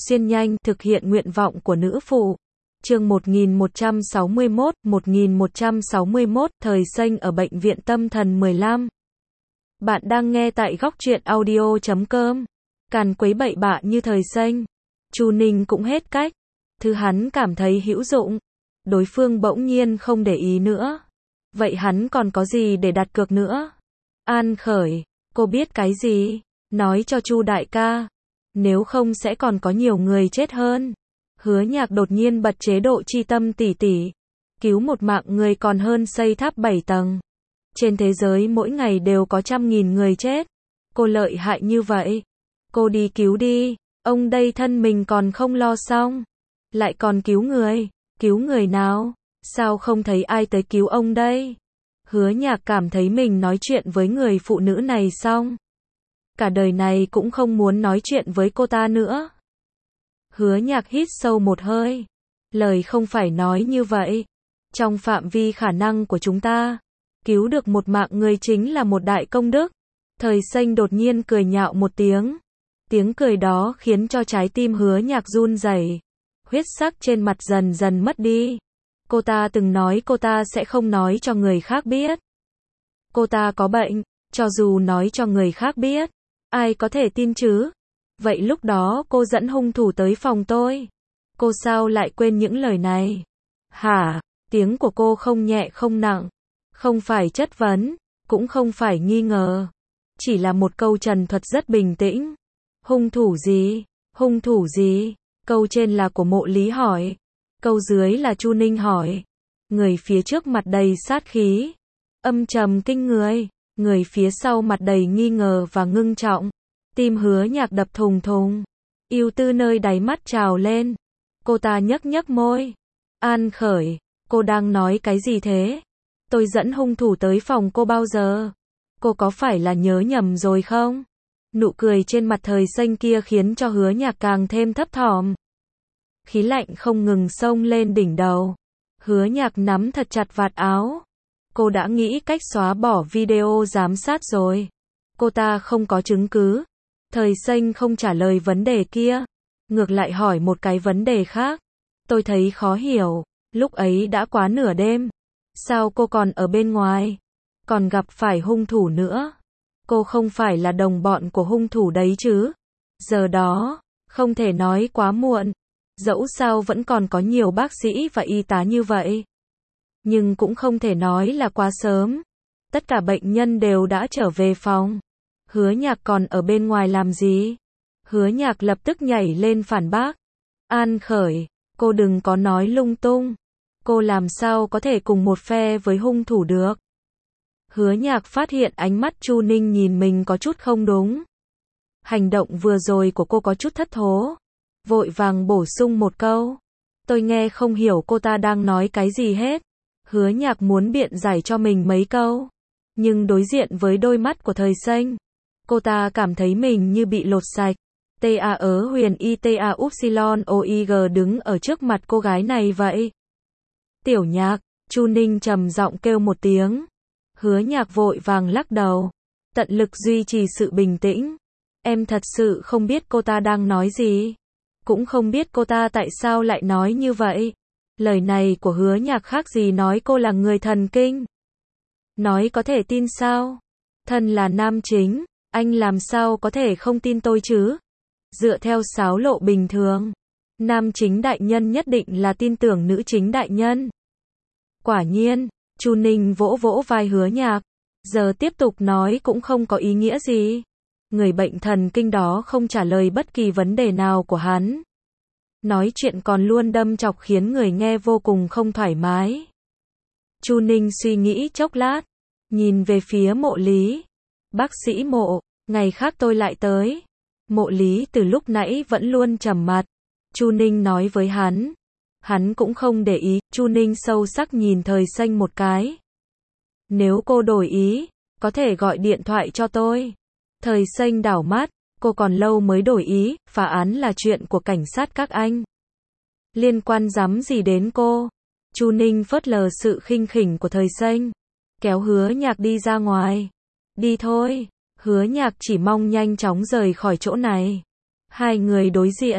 xuyên nhanh, thực hiện nguyện vọng của nữ phụ. Chương 1161, thời sinh ở bệnh viện tâm thần 15. Bạn đang nghe tại góc truyện audio.com. Càn quấy bậy bạ như thời sinh. Chu Ninh cũng hết cách. Thứ hắn cảm thấy hữu dụng. Đối phương bỗng nhiên không để ý nữa. Vậy hắn còn có gì để đặt cược nữa? An Khởi, cô biết cái gì? Nói cho Chu đại ca. Nếu không sẽ còn có nhiều người chết hơn. Hứa Nhạc đột nhiên bật chế độ chi tâm tỷ tỷ. Cứu một mạng người còn hơn xây tháp 7 tầng. Trên thế giới mỗi ngày đều có trăm nghìn người chết. Cô lợi hại như vậy. Cô đi cứu đi. Ông đây thân mình còn không lo xong. Lại còn cứu người. Cứu người nào? Sao không thấy ai tới cứu ông đây? Hứa Nhạc cảm thấy mình nói chuyện với người phụ nữ này xong. Cả đời này cũng không muốn nói chuyện với cô ta nữa. Hứa Nhạc hít sâu một hơi. Lời không phải nói như vậy. Trong phạm vi khả năng của chúng ta, cứu được một mạng người chính là một đại công đức. Thời sinh đột nhiên cười nhạo một tiếng. Tiếng cười đó khiến cho trái tim Hứa Nhạc run rẩy. Huyết sắc trên mặt dần dần mất đi. Cô ta từng nói cô ta sẽ không nói cho người khác biết. Cô ta có bệnh, cho dù nói cho người khác biết, ai có thể tin chứ? Vậy lúc đó cô dẫn hung thủ tới phòng tôi. Cô sao lại quên những lời này? Hả? Tiếng của cô không nhẹ không nặng. Không phải chất vấn, cũng không phải nghi ngờ. Chỉ là một câu trần thuật rất bình tĩnh. Hung thủ gì? Hung thủ gì? Câu trên là của Mộ Lý hỏi. Câu dưới là Chu Ninh hỏi. Người phía trước mặt đầy sát khí. Âm trầm kinh người. Người phía sau mặt đầy nghi ngờ và ngưng trọng. Tim Hứa Nhạc đập thùng thùng. Ưu tư nơi đáy mắt trào lên. Cô ta nhếch nhếch môi. An Khởi, cô đang nói cái gì thế? Tôi dẫn hung thủ tới phòng cô bao giờ? Cô có phải là nhớ nhầm rồi không? Nụ cười trên mặt thời sinh kia khiến cho Hứa Nhạc càng thêm thấp thỏm. Khí lạnh không ngừng xông lên đỉnh đầu. Hứa Nhạc nắm thật chặt vạt áo. Cô đã nghĩ cách xóa bỏ video giám sát rồi. Cô ta không có chứng cứ. Thời sinh không trả lời vấn đề kia. Ngược lại hỏi một cái vấn đề khác. Tôi thấy khó hiểu. Lúc ấy đã quá nửa đêm. Sao cô còn ở bên ngoài? Còn gặp phải hung thủ nữa. Cô không phải là đồng bọn của hung thủ đấy chứ? Giờ đó, không thể nói quá muộn. Dẫu sao vẫn còn có nhiều bác sĩ và y tá như vậy. Nhưng cũng không thể nói là quá sớm. Tất cả bệnh nhân đều đã trở về phòng. Hứa Nhạc còn ở bên ngoài làm gì? Hứa Nhạc lập tức nhảy lên phản bác. An Khởi, cô đừng có nói lung tung. Cô làm sao có thể cùng một phe với hung thủ được? Hứa Nhạc phát hiện ánh mắt Chu Ninh nhìn mình có chút không đúng. Hành động vừa rồi của cô có chút thất thố. Vội vàng bổ sung một câu. Tôi nghe không hiểu cô ta đang nói cái gì hết. Hứa Nhạc muốn biện giải cho mình mấy câu. Nhưng đối diện với đôi mắt của thời sinh, cô ta cảm thấy mình như bị lột sạch. Ta ớ huyền y ta upsilon oig đứng ở trước mặt cô gái này vậy. Tiểu Nhạc, Chu Ninh trầm giọng kêu một tiếng. Hứa Nhạc vội vàng lắc đầu. Tận lực duy trì sự bình tĩnh. Em thật sự không biết cô ta đang nói gì. Cũng không biết cô ta tại sao lại nói như vậy. Lời này của Hứa Nhạc khác gì nói cô là người thần kinh. Nói có thể tin sao? Thân là nam chính, anh làm sao có thể không tin tôi chứ? Dựa theo sáo lộ bình thường, nam chính đại nhân nhất định là tin tưởng nữ chính đại nhân. Quả nhiên, Chu Ninh vỗ vỗ vai Hứa Nhạc. Giờ tiếp tục nói cũng không có ý nghĩa gì. Người bệnh thần kinh đó không trả lời bất kỳ vấn đề nào của hắn. Nói chuyện còn luôn đâm chọc khiến người nghe vô cùng không thoải mái. Chu Ninh suy nghĩ chốc lát. Nhìn về phía Mộ Lý. Bác sĩ Mộ, ngày khác tôi lại tới. Mộ Lý từ lúc nãy vẫn luôn trầm mặt. Chu Ninh nói với hắn. Hắn cũng không để ý. Chu Ninh sâu sắc nhìn thời sinh một cái. Nếu cô đổi ý, có thể gọi điện thoại cho tôi. Thời sinh đảo mắt. Cô còn lâu mới đổi ý. Phá án là chuyện của cảnh sát các anh. Liên quan dám gì đến cô? Chu Ninh phớt lờ sự khinh khỉnh của thời sinh. Kéo Hứa Nhạc đi ra ngoài. Đi thôi. Hứa Nhạc chỉ mong nhanh chóng rời khỏi chỗ này. Hai người đối diện.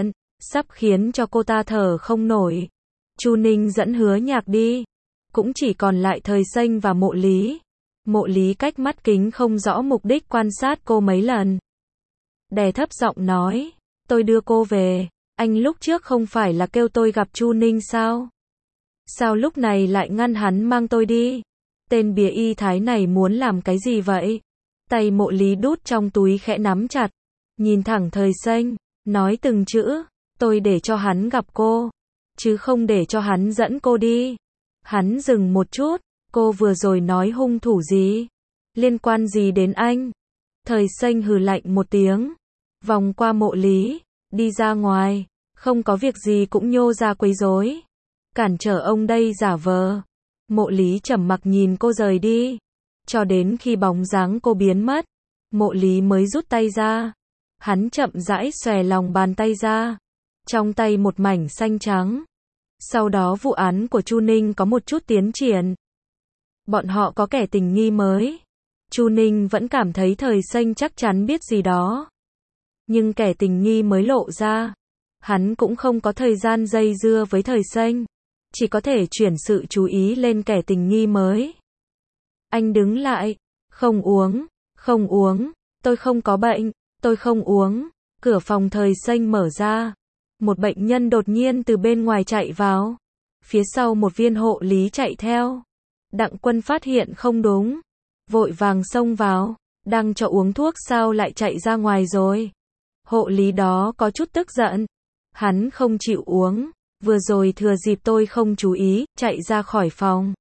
sắp khiến cho cô ta thở không nổi. Chu Ninh dẫn Hứa Nhạc đi, cũng chỉ còn lại Thời Xanh và Mộ Lý. Mộ Lý cách mắt kính không rõ mục đích quan sát cô mấy lần. Đè thấp giọng nói, tôi đưa cô về, anh lúc trước không phải là kêu tôi gặp Chu Ninh sao? Sao lúc này lại ngăn hắn mang tôi đi? Tên bìa y thái này muốn làm cái gì vậy? Tay Mộ Lý đút trong túi khẽ nắm chặt, nhìn thẳng Thời Xanh, nói từng chữ, tôi để cho hắn gặp cô, chứ không để cho hắn dẫn cô đi. Hắn dừng một chút, cô vừa rồi nói hung thủ gì? Liên quan gì đến anh? Thời Xanh hừ lạnh một tiếng, vòng qua Mộ Lý, đi ra ngoài, không có việc gì cũng nhô ra quấy rối, cản trở ông đây giả vờ. Mộ Lý trầm mặc nhìn cô rời đi, cho đến khi bóng dáng cô biến mất, Mộ Lý mới rút tay ra. Hắn chậm rãi xòe lòng bàn tay ra, trong tay một mảnh xanh trắng. Sau đó vụ án của Chu Ninh có một chút tiến triển. Bọn họ có kẻ tình nghi mới. Chu Ninh vẫn cảm thấy Thời Xanh chắc chắn biết gì đó. Nhưng kẻ tình nghi mới lộ ra, hắn cũng không có thời gian dây dưa với Thời Xanh, chỉ có thể chuyển sự chú ý lên kẻ tình nghi mới. Anh đứng lại, không uống, tôi không có bệnh, tôi không uống. Cửa phòng Thời Xanh mở ra, một bệnh nhân đột nhiên từ bên ngoài chạy vào, phía sau một viên hộ lý chạy theo. Đặng Quân phát hiện không đúng, vội vàng xông vào, đang cho uống thuốc sao lại chạy ra ngoài rồi. Hộ lý đó có chút tức giận, hắn không chịu uống, vừa rồi thừa dịp tôi không chú ý, chạy ra khỏi phòng.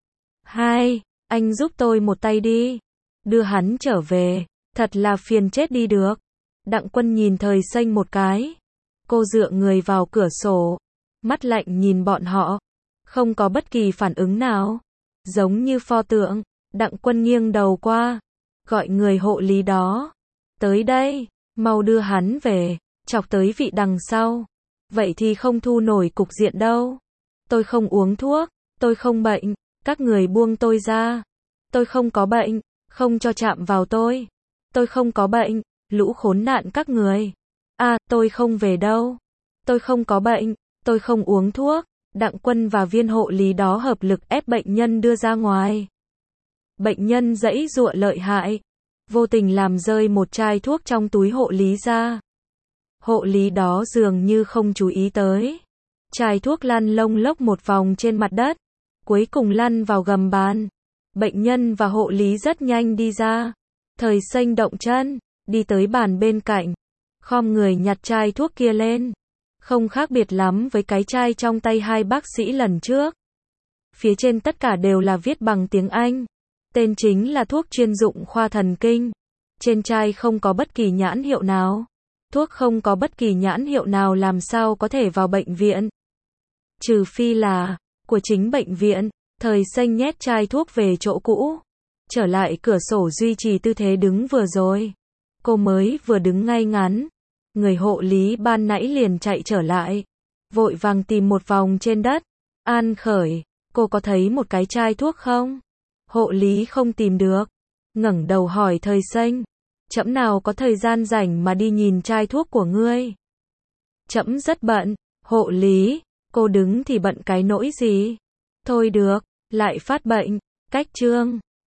Anh giúp tôi một tay đi, đưa hắn trở về, thật là phiền chết đi được. Đặng Quân nhìn Thời Xanh một cái, cô dựa người vào cửa sổ, mắt lạnh nhìn bọn họ, không có bất kỳ phản ứng nào, giống như pho tượng. Đặng Quân nghiêng đầu qua, gọi người hộ lý đó, tới đây, mau đưa hắn về, chọc tới vị đằng sau, vậy thì không thu nổi cục diện đâu. Tôi không uống thuốc, tôi không bệnh, các người buông tôi ra. Tôi không có bệnh, không cho chạm vào tôi. Tôi không có bệnh, lũ khốn nạn các người. Tôi không về đâu. Tôi không có bệnh, tôi không uống thuốc. Đặng Quân và viên hộ lý đó hợp lực ép bệnh nhân đưa ra ngoài. Bệnh nhân giãy giụa lợi hại, vô tình làm rơi một chai thuốc trong túi hộ lý ra. Hộ lý đó dường như không chú ý tới. Chai thuốc lăn lông lốc một vòng trên mặt đất, cuối cùng lăn vào gầm bàn. Bệnh nhân và hộ lý rất nhanh đi ra. Thời Xanh động chân, đi tới bàn bên cạnh, khom người nhặt chai thuốc kia lên. Không khác biệt lắm với cái chai trong tay hai bác sĩ lần trước. Phía trên tất cả đều là viết bằng tiếng Anh. Tên chính là thuốc chuyên dụng khoa thần kinh. Trên chai không có bất kỳ nhãn hiệu nào. Thuốc không có bất kỳ nhãn hiệu nào làm sao có thể vào bệnh viện. Trừ phi là của chính bệnh viện. Thời Xanh nhét chai thuốc về chỗ cũ, trở lại cửa sổ duy trì tư thế đứng vừa rồi. Cô mới vừa đứng ngay ngắn, người hộ lý ban nãy liền chạy trở lại, vội vàng tìm một vòng trên đất. An Khởi, cô có thấy một cái chai thuốc không? Hộ lý không tìm được, ngẩng đầu hỏi Thời Xanh, trẫm nào có thời gian rảnh mà đi nhìn chai thuốc của ngươi. Trẫm rất bận. Hộ lý, cô đứng thì bận cái nỗi gì? Thôi được, lại phát bệnh. Cách chương